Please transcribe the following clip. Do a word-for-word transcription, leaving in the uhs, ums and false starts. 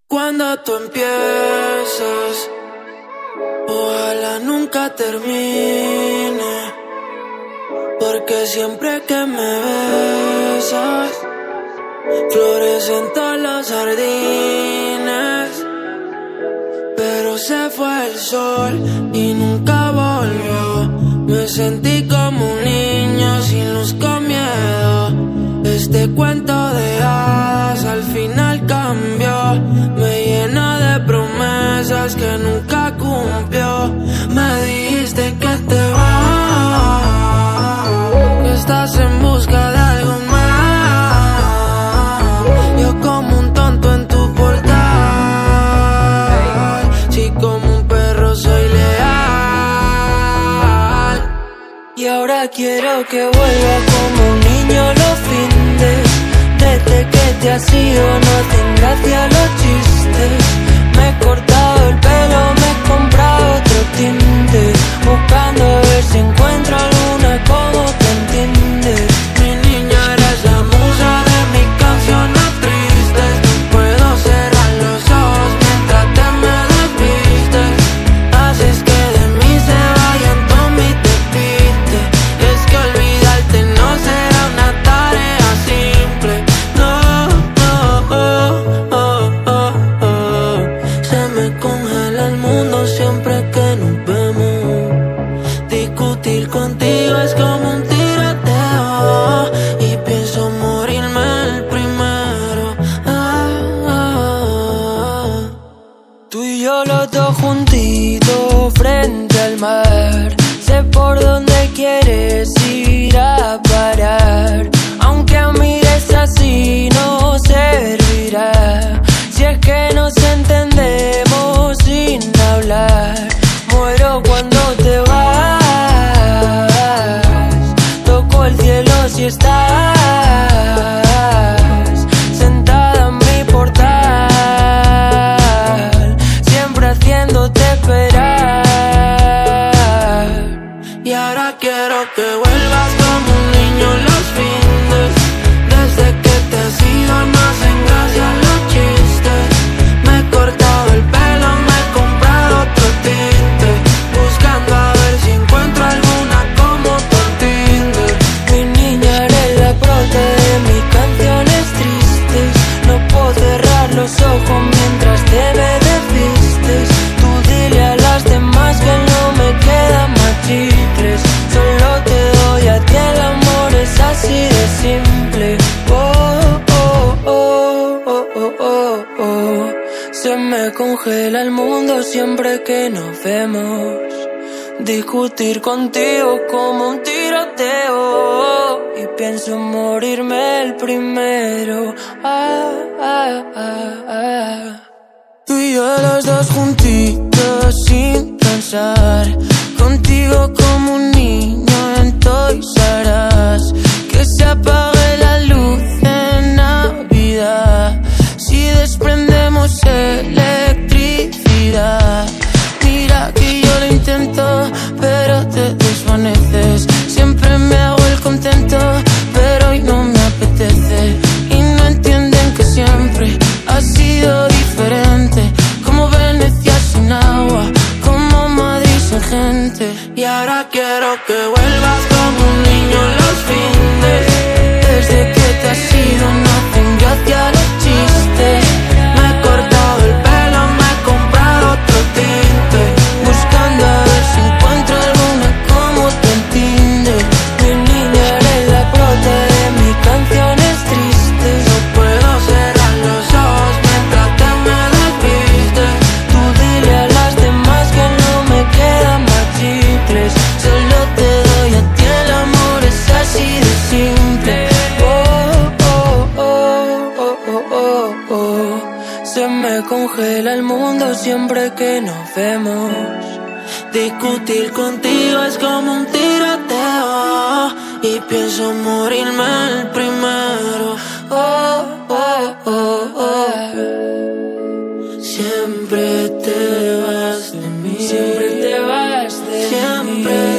Cuando tú empiezas, ojalá nunca termine, porque siempre que me besas, florecen todas las jardines. Pero se fue el sol y nunca volvió. Me sentí como un niño sin luz, con miedo. Este cuento de hadas al final cambió. Me llena de promesas que nunca cumplió. Me dijiste que te vas, que estás en busca de algo más. Yo como un tonto en tu portal. Si como un perro soy leal. Y ahora quiero que vuelva como un niño los findes. Desde que te has ido no hacen gracia los chistes. Me he cortado el pelo, me he comprado otro tinte, buscando a ver si encuentro alguna como te entiende. Mi niña, eres la musa de mis canciones tristes. Puedo cerrar los ojos mientras te me desvistes. Haces que de mí se vayan tú y te piste. Es que olvidarte no será una tarea simple. No, no, oh, oh, oh, oh. Se me congela el mundo siempre que nos vemos. Discutir contigo es como un tiroteo y pienso morirme el primero. Ah, ah, ah. Tú y yo los dos juntitos frente al mar. Sé por dónde quieres ir a parar. Aunque mires así no servirá. Si es que nos entendemos sin hablar. Muero cuando te vas. Toco el cielo si estás sentada en mi portal, siempre haciéndote esperar. Y ahora quiero que vuelvas como un niño los findes. Desde que te has ido no hacen gracia los chistes. Me he cortado el pelo, me he comprado otro tinte, buscando a ver si encuentro alguna como tu Tinder. Mi niña, eres la prota de mis canciones tristes. No puedo cerrar los ojos mientras te me desvistes. Tú dile a las demás que no me quedan más chicles. Solo te doy a ti, el amor es así de simple. Oh, oh, oh, oh, oh, oh, oh. Se me congela el mundo siempre que nos vemos. Discutir contigo como un tiroteo y pienso morirme el primero. Ah, ah, ah, ah. Tú y yo los dos juntitos sin pensar. Contigo como un niño en Toys R Us. Que se apague la luz en Navidad si desprendemos electricidad. Mira que yo lo intento, pero te desvaneces. Siempre me hago el contento, pero hoy no me apetece. Y no entienden que siempre ha sido diferente. Como Venecia sin agua, como Madrid sin gente. Y ahora quiero que vuelvas como un niño los findes. Desde que te has ido no hacen gracia los chistes. Me he cortado el pelo, me he comprado otro tinte, buscando a ver si encuentro alguna como te entiende. Mi niña, eres la prota de mis canciones tristes. No puedo cerrar los ojos mientras te me desvistes. Tú dile a las demás que no me quedan más chicles. Solo te doy a ti, el amor es así de simple. Oh, oh, oh, oh, oh, oh, oh. Se me congela el mundo siempre que nos vemos. Discutir contigo es como un tiroteo y pienso morirme el primero. Oh, oh, oh, oh. Siempre te vas de mí. Siempre te vas de mí. Siempre